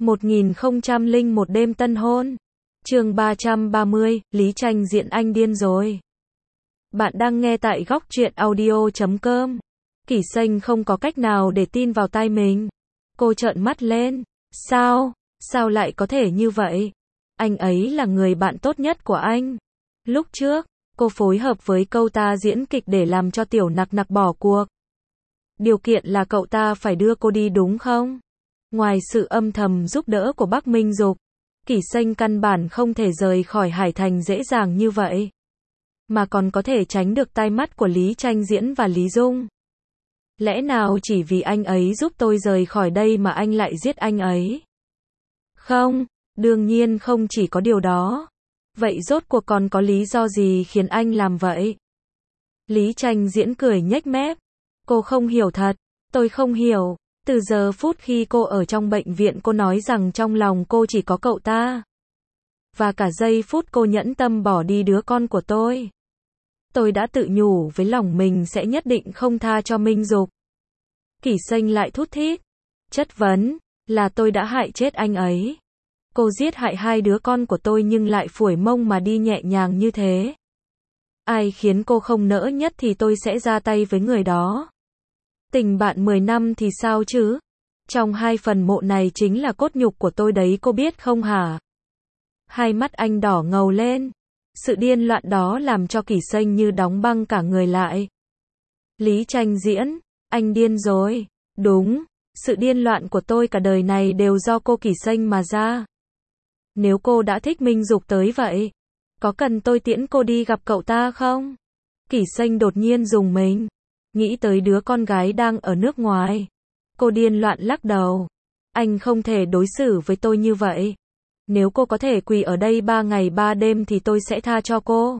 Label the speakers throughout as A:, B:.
A: 1001 đêm tân hôn. Chương 330, Lý Tranh diễn anh điên rồi. Bạn đang nghe tại góc truyện audio.com. Kỷ Sênh không có cách nào để tin vào tai mình. Cô trợn mắt lên. Sao lại có thể như vậy? Anh ấy là người bạn tốt nhất của anh. Lúc trước, cô phối hợp với cậu ta diễn kịch để làm cho Tiểu Nặc Nặc bỏ cuộc. Điều kiện là cậu ta phải đưa cô đi đúng không? Ngoài sự âm thầm giúp đỡ của Bắc Minh Dục, Kỷ Sênh căn bản không thể rời khỏi Hải Thành dễ dàng như vậy. Mà còn có thể tránh được tai mắt của Lý Tranh Diễn và Lý Dung. Lẽ nào chỉ vì anh ấy giúp tôi rời khỏi đây mà anh lại giết anh ấy? Không, đương nhiên không chỉ có điều đó. Vậy rốt cuộc còn có lý do gì khiến anh làm vậy? Lý Tranh Diễn cười nhếch mép. Cô không hiểu thật, tôi không hiểu. Từ giờ phút khi cô ở trong bệnh viện cô nói rằng trong lòng cô chỉ có cậu ta. Và cả giây phút cô nhẫn tâm bỏ đi đứa con của tôi. Tôi đã tự nhủ với lòng mình sẽ nhất định không tha cho Minh Dục. Kỷ Sênh lại thút thít. Chất vấn, là tôi đã hại chết anh ấy. Cô giết hại hai đứa con của tôi nhưng lại phủi mông mà đi nhẹ nhàng như thế. Ai khiến cô không nỡ nhất thì tôi sẽ ra tay với người đó. Tình bạn 10 năm thì sao chứ? Trong hai phần mộ này chính là cốt nhục của tôi đấy cô biết không hả? Hai mắt anh đỏ ngầu lên. Sự điên loạn đó làm cho Kỷ Sênh như đóng băng cả người lại. Lý Tranh Diễn, anh điên rồi. Đúng, sự điên loạn của tôi cả đời này đều do cô Kỷ Sênh mà ra. Nếu cô đã thích Minh Dục tới vậy, có cần tôi tiễn cô đi gặp cậu ta không? Kỷ Sênh đột nhiên rùng mình. Nghĩ tới đứa con gái đang ở nước ngoài. Cô điên loạn lắc đầu. Anh không thể đối xử với tôi như vậy. Nếu cô có thể quỳ ở đây 3 ngày 3 đêm thì tôi sẽ tha cho cô.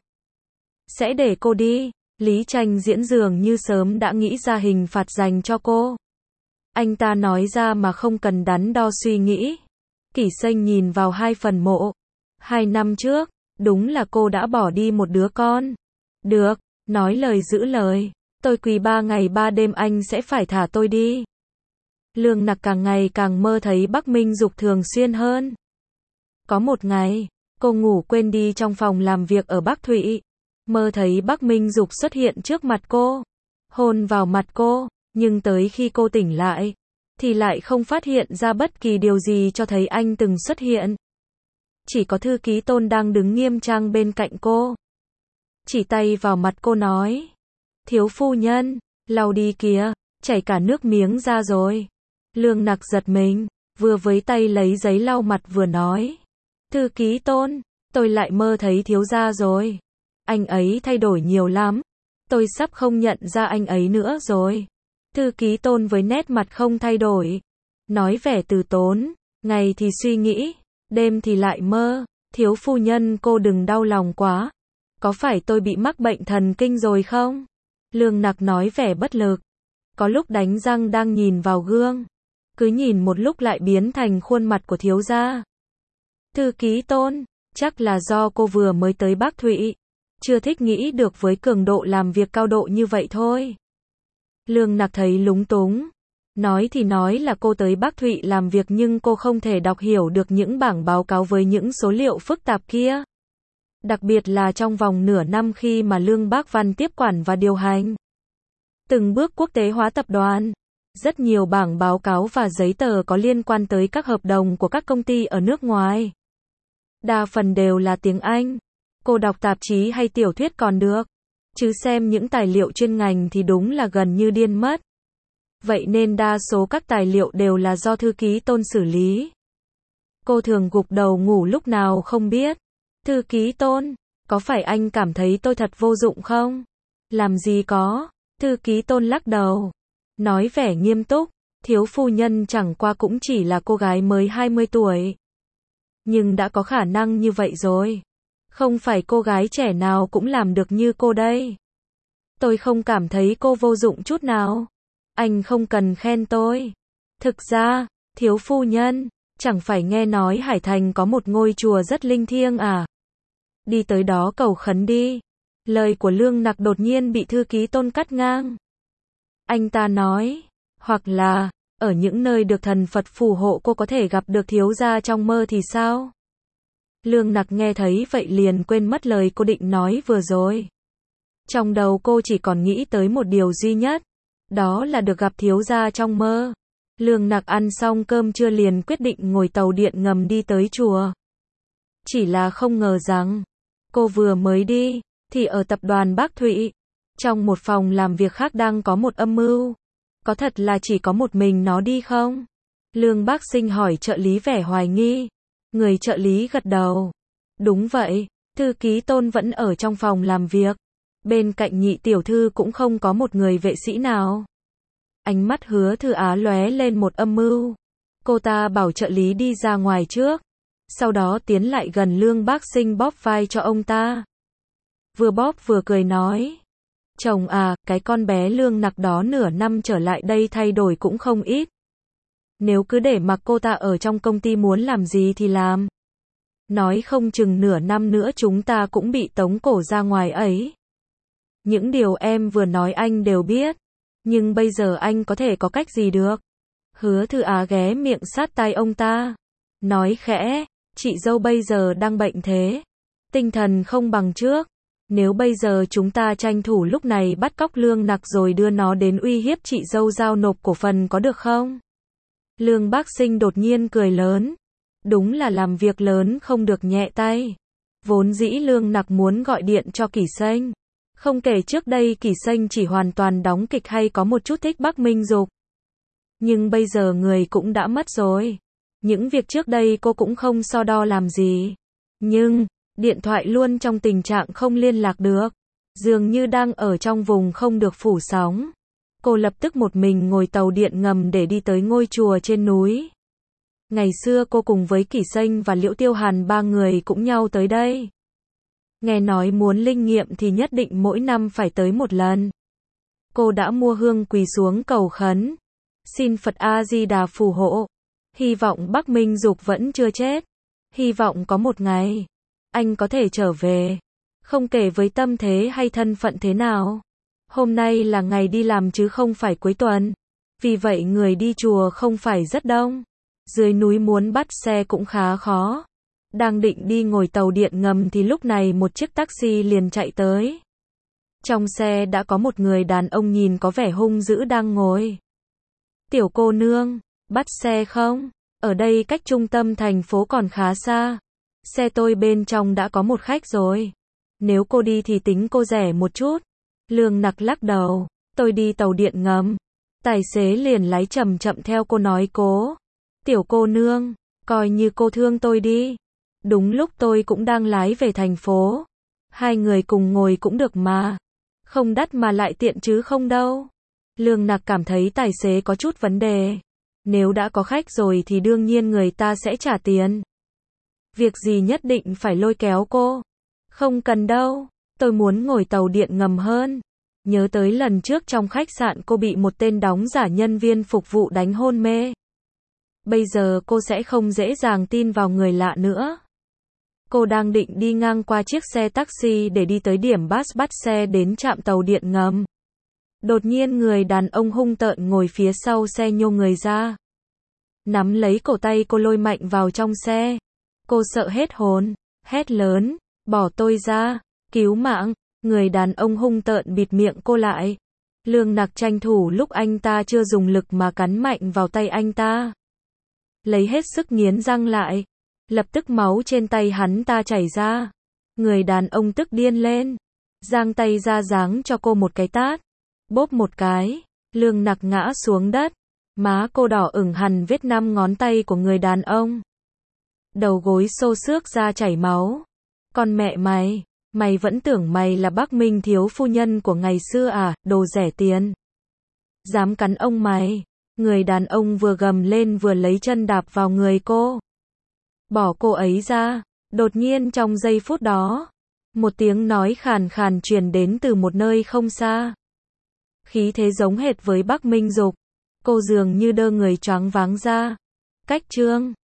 A: Sẽ để cô đi. Lý Tranh Diễn dường như sớm đã nghĩ ra hình phạt dành cho cô. Anh ta nói ra mà không cần đắn đo suy nghĩ. Kỷ Sênh nhìn vào hai phần mộ. 2 năm trước, đúng là cô đã bỏ đi một đứa con. Được, nói lời giữ lời. Tôi quỳ 3 ngày 3 đêm anh sẽ phải thả tôi đi. Lương Nặc càng ngày càng mơ thấy Bắc Minh Dục thường xuyên hơn. Có một ngày, cô ngủ quên đi trong phòng làm việc ở Bắc Thụy. Mơ thấy Bắc Minh Dục xuất hiện trước mặt cô. Hôn vào mặt cô, nhưng tới khi cô tỉnh lại, thì lại không phát hiện ra bất kỳ điều gì cho thấy anh từng xuất hiện. Chỉ có thư ký Tôn đang đứng nghiêm trang bên cạnh cô. Chỉ tay vào mặt cô nói. Thiếu phu nhân, lau đi kìa, chảy cả nước miếng ra rồi. Lương Nặc giật mình, vừa với tay lấy giấy lau mặt vừa nói. Thư ký Tôn, tôi lại mơ thấy thiếu gia rồi. Anh ấy thay đổi nhiều lắm. Tôi sắp không nhận ra anh ấy nữa rồi. Thư ký Tôn với nét mặt không thay đổi. Nói vẻ từ tốn, ngày thì suy nghĩ, đêm thì lại mơ. Thiếu phu nhân cô đừng đau lòng quá. Có phải tôi bị mắc bệnh thần kinh rồi không? Lương Nặc nói vẻ bất lực. Có lúc đánh răng đang nhìn vào gương. Cứ nhìn một lúc lại biến thành khuôn mặt của thiếu gia. Thư ký Tôn, chắc là do cô vừa mới tới Bắc Thụy. Chưa thích nghĩ được với cường độ làm việc cao độ như vậy thôi. Lương Nặc thấy lúng túng. Nói thì nói là cô tới Bắc Thụy làm việc nhưng cô không thể đọc hiểu được những bảng báo cáo với những số liệu phức tạp kia. Đặc biệt là trong vòng nửa năm khi mà Lương Bác Văn tiếp quản và điều hành. Từng bước quốc tế hóa tập đoàn. Rất nhiều bảng báo cáo và giấy tờ có liên quan tới các hợp đồng của các công ty ở nước ngoài. Đa phần đều là tiếng Anh. Cô đọc tạp chí hay tiểu thuyết còn được. Chứ xem những tài liệu chuyên ngành thì đúng là gần như điên mất. Vậy nên đa số các tài liệu đều là do thư ký Tôn xử lý. Cô thường gục đầu ngủ lúc nào không biết. Thư ký Tôn, có phải anh cảm thấy tôi thật vô dụng không? Làm gì có. Thư ký Tôn lắc đầu. Nói vẻ nghiêm túc. Thiếu phu nhân chẳng qua cũng chỉ là cô gái mới 20 tuổi. Nhưng đã có khả năng như vậy rồi. Không phải cô gái trẻ nào cũng làm được như cô đây. Tôi không cảm thấy cô vô dụng chút nào. Anh không cần khen tôi. Thực ra, thiếu phu nhân, chẳng phải nghe nói Hải Thành có một ngôi chùa rất linh thiêng à? Đi tới đó cầu khấn đi. Lời của Lương Nặc đột nhiên bị thư ký Tôn cắt ngang. Anh ta nói, hoặc là, ở những nơi được thần Phật phù hộ cô có thể gặp được thiếu gia trong mơ thì sao? Lương Nặc nghe thấy vậy liền quên mất lời cô định nói vừa rồi. Trong đầu cô chỉ còn nghĩ tới một điều duy nhất, đó là được gặp thiếu gia trong mơ. Lương Nặc ăn xong cơm trưa liền quyết định ngồi tàu điện ngầm đi tới chùa. Chỉ là không ngờ rằng, cô vừa mới đi, thì ở tập đoàn Bắc Thụy, trong một phòng làm việc khác đang có một âm mưu. Có thật là chỉ có một mình nó đi không? Lương Bác Sinh hỏi trợ lý vẻ hoài nghi. Người trợ lý gật đầu. Đúng vậy, thư ký Tôn vẫn ở trong phòng làm việc. Bên cạnh nhị tiểu thư cũng không có một người vệ sĩ nào. Ánh mắt Hứa Thư Á lóe lên một âm mưu. Cô ta bảo trợ lý đi ra ngoài trước. Sau đó tiến lại gần Lương Bác Sinh bóp vai cho ông ta. Vừa bóp vừa cười nói. Chồng à, cái con bé Lương Nặc đó nửa năm trở lại đây thay đổi cũng không ít. Nếu cứ để mặc cô ta ở trong công ty muốn làm gì thì làm. Nói không chừng nửa năm nữa chúng ta cũng bị tống cổ ra ngoài ấy. Những điều em vừa nói anh đều biết. Nhưng bây giờ anh có thể có cách gì được? Hứa Thư Á ghé miệng sát tai ông ta. Nói khẽ, chị dâu bây giờ đang bệnh thế. Tinh thần không bằng trước. Nếu bây giờ chúng ta tranh thủ lúc này bắt cóc Lương Nặc rồi đưa nó đến uy hiếp chị dâu giao nộp cổ phần có được không? Lương Bác Sinh đột nhiên cười lớn. Đúng là làm việc lớn không được nhẹ tay. Vốn dĩ Lương Nặc muốn gọi điện cho Kỷ Sênh. Không kể trước đây Kỷ Sênh chỉ hoàn toàn đóng kịch hay có một chút thích Bắc Minh Dục. Nhưng bây giờ người cũng đã mất rồi. Những việc trước đây cô cũng không so đo làm gì. Nhưng, điện thoại luôn trong tình trạng không liên lạc được. Dường như đang ở trong vùng không được phủ sóng. Cô lập tức một mình ngồi tàu điện ngầm để đi tới ngôi chùa trên núi. Ngày xưa cô cùng với Kỷ Sênh và Liễu Tiêu Hàn ba người cũng nhau tới đây. Nghe nói muốn linh nghiệm thì nhất định mỗi năm phải tới một lần. Cô đã mua hương quỳ xuống cầu khấn. Xin Phật A-di-đà phù hộ. Hy vọng Bắc Minh Dục vẫn chưa chết. Hy vọng có một ngày, anh có thể trở về. Không kể với tâm thế hay thân phận thế nào. Hôm nay là ngày đi làm chứ không phải cuối tuần. Vì vậy người đi chùa không phải rất đông. Dưới núi muốn bắt xe cũng khá khó. Đang định đi ngồi tàu điện ngầm thì lúc này một chiếc taxi liền chạy tới. Trong xe đã có một người đàn ông nhìn có vẻ hung dữ đang ngồi. Tiểu cô nương, bắt xe không? Ở đây cách trung tâm thành phố còn khá xa. Xe tôi bên trong đã có một khách rồi. Nếu cô đi thì tính cô rẻ một chút. Lương Nặc lắc đầu. Tôi đi tàu điện ngầm. Tài xế liền lái chậm chậm theo cô nói cố. Tiểu cô nương, coi như cô thương tôi đi. Đúng lúc tôi cũng đang lái về thành phố. Hai người cùng ngồi cũng được mà. Không đắt mà lại tiện chứ không đâu. Lương Nặc cảm thấy tài xế có chút vấn đề. Nếu đã có khách rồi thì đương nhiên người ta sẽ trả tiền. Việc gì nhất định phải lôi kéo cô? Không cần đâu. Tôi muốn ngồi tàu điện ngầm hơn. Nhớ tới lần trước trong khách sạn cô bị một tên đóng giả nhân viên phục vụ đánh hôn mê. Bây giờ cô sẽ không dễ dàng tin vào người lạ nữa. Cô đang định đi ngang qua chiếc xe taxi để đi tới điểm bắt xe đến trạm tàu điện ngầm. Đột nhiên người đàn ông hung tợn ngồi phía sau xe nhô người ra. Nắm lấy cổ tay cô lôi mạnh vào trong xe. Cô sợ hết hồn, hét lớn, bỏ tôi ra, cứu mạng. Người đàn ông hung tợn bịt miệng cô lại. Lương Nặc tranh thủ lúc anh ta chưa dùng lực mà cắn mạnh vào tay anh ta. Lấy hết sức nghiến răng lại. Lập tức máu trên tay hắn ta chảy ra. Người đàn ông tức điên lên. Giang tay ra giáng cho cô một cái tát. Bốp một cái. Lương Nặc ngã xuống đất. Má cô đỏ ửng hằn vết 5 ngón tay của người đàn ông. Đầu gối xô xước ra chảy máu. Con mẹ mày. Mày vẫn tưởng mày là Bắc Minh thiếu phu nhân của ngày xưa à, đồ rẻ tiền. Dám cắn ông mày. Người đàn ông vừa gầm lên vừa lấy chân đạp vào người cô. Bỏ cô ấy ra. Đột nhiên trong giây phút đó, một tiếng nói khàn khàn truyền đến từ một nơi không xa. Khí thế giống hệt với Bắc Minh Dục. Cô dường như đơ người choáng váng ra. Cách chương